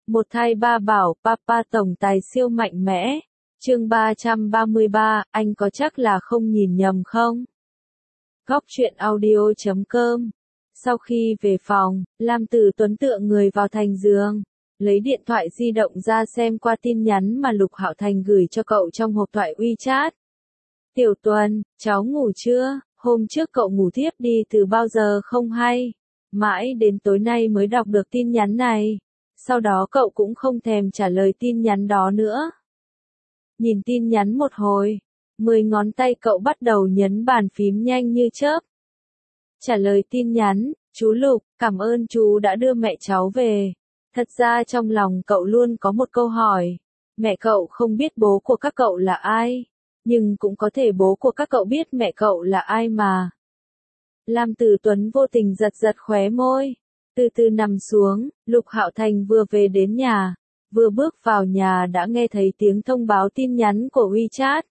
Một thai ba bảo, Papa tổng tài siêu mạnh mẽ. Chương 333, anh có chắc là không nhìn nhầm không? Góc truyện audio.com. Sau khi về phòng, Lam Tử Tuấn tựa người vào thành giường, lấy điện thoại di động ra xem qua tin nhắn mà Lục Hạo Thành gửi cho cậu trong hộp thoại WeChat. Tiểu Tuấn, cháu ngủ chưa? Hôm trước cậu ngủ thiếp đi từ bao giờ không hay. Mãi đến tối nay mới đọc được tin nhắn này. Sau đó cậu cũng không thèm trả lời tin nhắn đó nữa. Nhìn tin nhắn một hồi, 10 ngón tay cậu bắt đầu nhấn bàn phím nhanh như chớp. Trả lời tin nhắn, chú Lục, cảm ơn chú đã đưa mẹ cháu về. Thật ra trong lòng cậu luôn có một câu hỏi. Mẹ cậu không biết bố của các cậu là ai, nhưng cũng có thể bố của các cậu biết mẹ cậu là ai mà. Lam Tử Tuấn vô tình giật giật khóe môi. Từ từ nằm xuống, Lục Hạo Thành vừa về đến nhà. Vừa bước vào nhà đã nghe thấy tiếng thông báo tin nhắn của WeChat.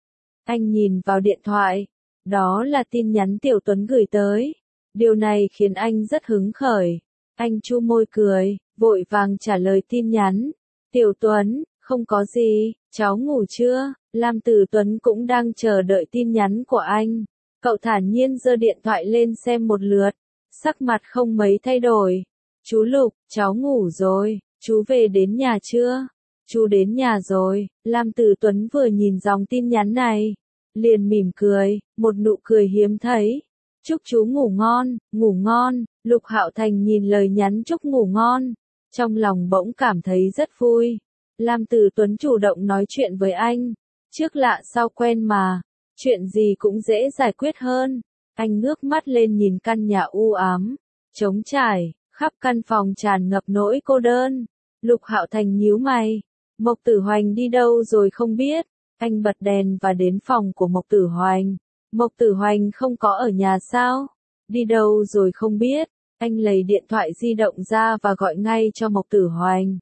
Anh nhìn vào điện thoại. Đó là tin nhắn Tiểu Tuấn gửi tới. Điều này khiến anh rất hứng khởi. Anh chu môi cười, vội vàng trả lời tin nhắn. Tiểu Tuấn, không có gì, cháu ngủ chưa? Lam Tử Tuấn cũng đang chờ đợi tin nhắn của anh. Cậu thản nhiên giơ điện thoại lên xem một lượt. Sắc mặt không mấy thay đổi. Chú Lục, cháu ngủ rồi, chú về đến nhà chưa? Chú đến nhà rồi. Lam Tử Tuấn vừa nhìn dòng tin nhắn này, liền mỉm cười, một nụ cười hiếm thấy. Chúc chú ngủ ngon, ngủ ngon. Lục Hạo Thành nhìn lời nhắn chúc ngủ ngon, trong lòng bỗng cảm thấy rất vui. Lam Tử Tuấn chủ động nói chuyện với anh, trước lạ sau quen mà, chuyện gì cũng dễ giải quyết hơn. Anh ngước mắt lên nhìn căn nhà u ám, trống trải, khắp căn phòng tràn ngập nỗi cô đơn. Lục Hạo Thành nhíu mày, Mộc Tử Hoành đi đâu rồi không biết. Anh bật đèn và đến phòng của Mộc Tử Hoành. Mộc Tử Hoành không có ở nhà sao? Đi đâu rồi không biết. Anh lấy điện thoại di động ra và gọi ngay cho Mộc Tử Hoành.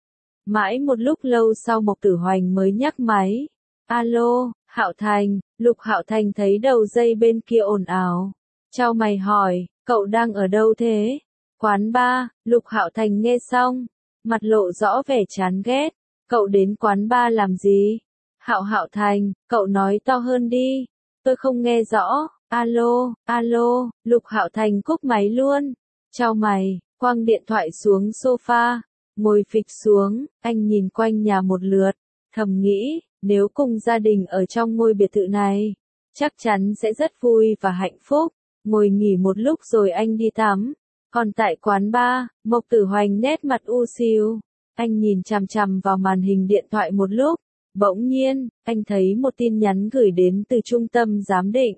Mãi một lúc lâu sau Mộc Tử Hoành mới nhấc máy. Alo, Hạo Thành. Lục Hạo Thành thấy đầu dây bên kia ồn ào, chau mày hỏi, cậu đang ở đâu thế? Quán bar. Lục Hạo Thành nghe xong, mặt lộ rõ vẻ chán ghét. Cậu đến quán bar làm gì? Hạo Thành, cậu nói to hơn đi, tôi không nghe rõ. Alo, alo. Lục Hạo Thành cúp máy luôn, chau mày, quăng điện thoại xuống sofa, ngồi phịch xuống. Anh nhìn quanh nhà một lượt, thầm nghĩ, nếu cùng gia đình ở trong ngôi biệt thự này, chắc chắn sẽ rất vui và hạnh phúc. Ngồi nghỉ một lúc rồi anh đi tắm. Còn tại quán bar, Mộc Tử Hoành nét mặt u xìu. Anh nhìn chằm chằm vào màn hình điện thoại một lúc. Bỗng nhiên, anh thấy một tin nhắn gửi đến từ trung tâm giám định.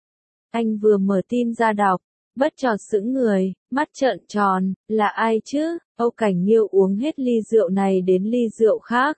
Anh vừa mở tin ra đọc, bất chợt sững người, mắt trợn tròn, là ai chứ? Âu Cảnh Nghiêu uống hết ly rượu này đến ly rượu khác.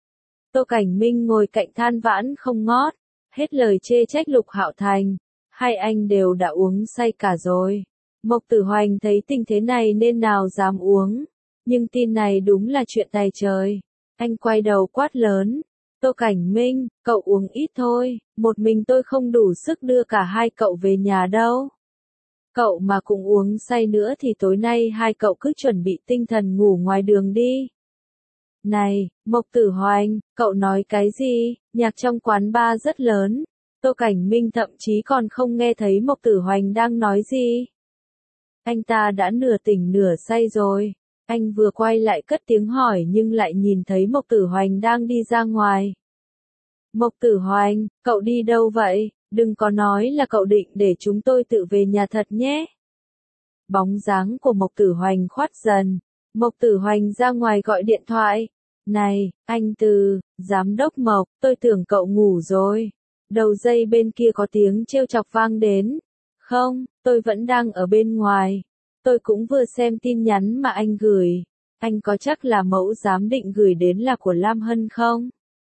Tô Cảnh Minh ngồi cạnh than vãn không ngót, hết lời chê trách Lục Hạo Thành. Hai anh đều đã uống say cả rồi. Mộc Tử Hoành thấy tình thế này nên nào dám uống. Nhưng tin này đúng là chuyện tày trời. Anh quay đầu quát lớn. Tô Cảnh Minh, cậu uống ít thôi, một mình tôi không đủ sức đưa cả hai cậu về nhà đâu. Cậu mà cũng uống say nữa thì tối nay hai cậu cứ chuẩn bị tinh thần ngủ ngoài đường đi. Này, Mộc Tử Hoành, cậu nói cái gì? Nhạc trong quán bar rất lớn. Tô Cảnh Minh thậm chí còn không nghe thấy Mộc Tử Hoành đang nói gì. Anh ta đã nửa tỉnh nửa say rồi. Anh vừa quay lại cất tiếng hỏi nhưng lại nhìn thấy Mộc Tử Hoành đang đi ra ngoài. Mộc Tử Hoành, cậu đi đâu vậy? Đừng có nói là cậu định để chúng tôi tự về nhà thật nhé. Bóng dáng của Mộc Tử Hoành khoát dần. Mộc Tử Hoành ra ngoài gọi điện thoại. Này, anh Từ, giám đốc Mộc, tôi tưởng cậu ngủ rồi. Đầu dây bên kia có tiếng trêu chọc vang đến. Không, tôi vẫn đang ở bên ngoài. Tôi cũng vừa xem tin nhắn mà anh gửi. Anh có chắc là mẫu giám định gửi đến là của Lam Hân không?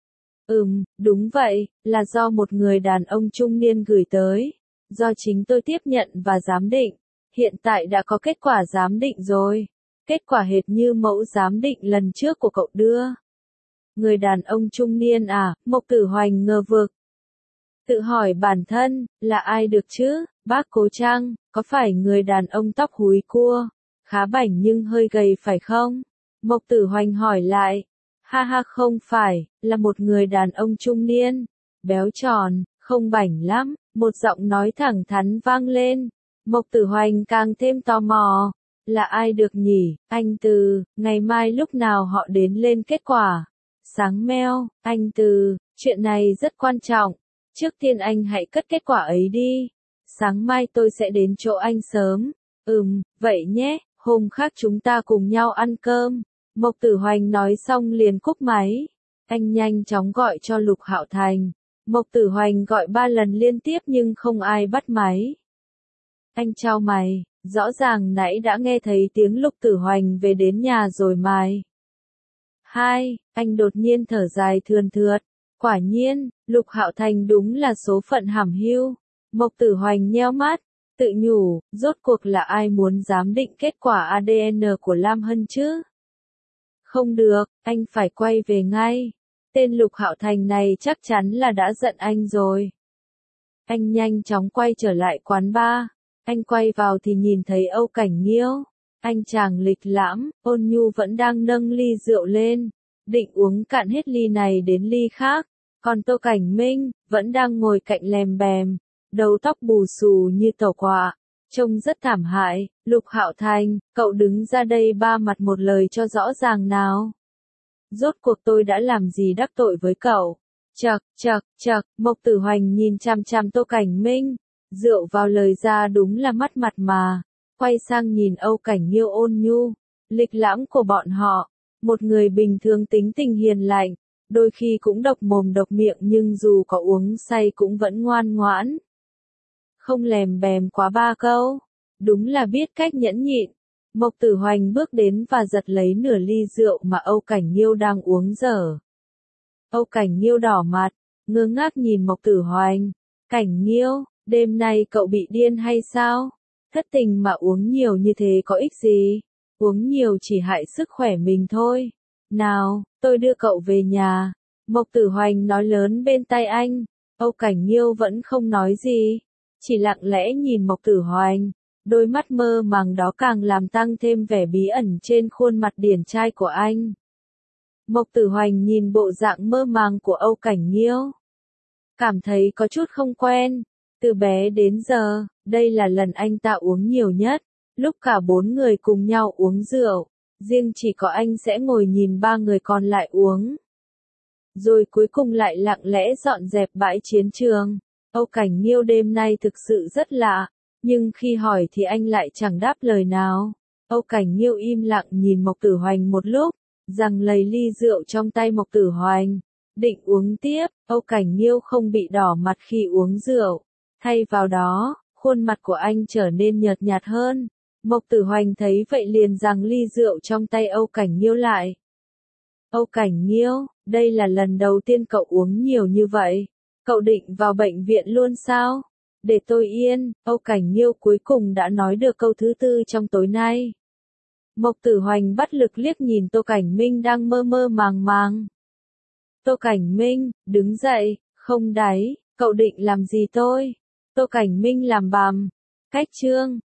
Đúng vậy, là do một người đàn ông trung niên gửi tới. Do chính tôi tiếp nhận và giám định. Hiện tại đã có kết quả giám định rồi. Kết quả hệt như mẫu giám định lần trước của cậu đưa. Người đàn ông trung niên à? Mộc Tử Hoành ngờ vực. Tự hỏi bản thân, là ai được chứ? Bác Cố Trăng, có phải người đàn ông tóc húi cua, khá bảnh nhưng hơi gầy phải không? Mộc Tử Hoành hỏi lại. Ha ha, không phải, là một người đàn ông trung niên, béo tròn, không bảnh lắm, một giọng nói thẳng thắn vang lên. Mộc Tử Hoành càng thêm tò mò. Là ai được nhỉ, anh Từ, ngày mai lúc nào họ đến lên kết quả? Sáng meo, anh Từ, chuyện này rất quan trọng. Trước tiên anh hãy cất kết quả ấy đi. Sáng mai tôi sẽ đến chỗ anh sớm. Vậy nhé, hôm khác chúng ta cùng nhau ăn cơm. Mộc Tử Hoành nói xong liền cúp máy. Anh nhanh chóng gọi cho Lục Hạo Thành. Mộc Tử Hoành gọi 3 lần liên tiếp nhưng không ai bắt máy. Anh chau mày, rõ ràng nãy đã nghe thấy tiếng Lục Tử Hoành về đến nhà rồi mày. Anh đột nhiên thở dài thườn thượt. Quả nhiên, Lục Hạo Thành đúng là số phận hẩm hiu. Mộc Tử Hoành nheo mắt, tự nhủ, rốt cuộc là ai muốn giám định kết quả ADN của Lam Hân chứ? Không được, anh phải quay về ngay. Tên Lục Hạo Thành này chắc chắn là đã giận anh rồi. Anh nhanh chóng quay trở lại quán bar. Anh quay vào thì nhìn thấy Âu Cảnh Nghiêu. Anh chàng lịch lãm, ôn nhu vẫn đang nâng ly rượu lên, định uống cạn hết ly này đến ly khác. Còn Tô Cảnh Minh, vẫn đang ngồi cạnh lèm bèm, đầu tóc bù xù như tàu quạ, trông rất thảm hại. Lục Hạo Thành, cậu đứng ra đây ba mặt một lời cho rõ ràng nào. Rốt cuộc tôi đã làm gì đắc tội với cậu? Chậc, Mộc Tử Hoành nhìn chằm chằm Tô Cảnh Minh, rượu vào lời ra đúng là mất mặt mà. Quay sang nhìn Âu Cảnh Nghiêu ôn nhu, lịch lãm của bọn họ, một người bình thường tính tình hiền lành, đôi khi cũng độc mồm độc miệng nhưng dù có uống say cũng vẫn ngoan ngoãn. Không lèm bèm quá 3 câu, đúng là biết cách nhẫn nhịn. Mộc Tử Hoành bước đến và giật lấy nửa ly rượu mà Âu Cảnh Nghiêu đang uống dở. Âu Cảnh Nghiêu đỏ mặt, ngơ ngác nhìn Mộc Tử Hoành. Cảnh Nghiêu, đêm nay cậu bị điên hay sao? Thất tình mà uống nhiều như thế có ích gì? Uống nhiều chỉ hại sức khỏe mình thôi. Nào, tôi đưa cậu về nhà. Mộc Tử Hoành nói lớn bên tai anh. Âu Cảnh Nghiêu vẫn không nói gì, chỉ lặng lẽ nhìn Mộc Tử Hoành. Đôi mắt mơ màng đó càng làm tăng thêm vẻ bí ẩn trên khuôn mặt điển trai của anh. Mộc Tử Hoành nhìn bộ dạng mơ màng của Âu Cảnh Nghiêu, cảm thấy có chút không quen. Từ bé đến giờ, đây là lần anh ta uống nhiều nhất, lúc cả 4 người cùng nhau uống rượu, riêng chỉ có anh sẽ ngồi nhìn 3 người còn lại uống. Rồi cuối cùng lại lặng lẽ dọn dẹp bãi chiến trường. Âu Cảnh Nghiêu đêm nay thực sự rất lạ, nhưng khi hỏi thì anh lại chẳng đáp lời nào. Âu Cảnh Nghiêu im lặng nhìn Mộc Tử Hoành một lúc, giằng lấy ly rượu trong tay Mộc Tử Hoành, định uống tiếp. Âu Cảnh Nghiêu không bị đỏ mặt khi uống rượu, thay vào đó, khuôn mặt của anh trở nên nhợt nhạt hơn. Mộc Tử Hoành thấy vậy liền giằng ly rượu trong tay Âu Cảnh Nghiêu lại. Âu Cảnh Nghiêu, đây là lần đầu tiên cậu uống nhiều như vậy. Cậu định vào bệnh viện luôn sao? Để tôi yên. Âu Cảnh Nghiêu cuối cùng đã nói được câu thứ 4 trong tối nay. Mộc Tử Hoành bất lực liếc nhìn Tô Cảnh Minh đang mơ mơ màng màng. Tô Cảnh Minh, đứng dậy, không đáy, cậu định làm gì tôi? Tô Cảnh Minh làm bàm. Cách chương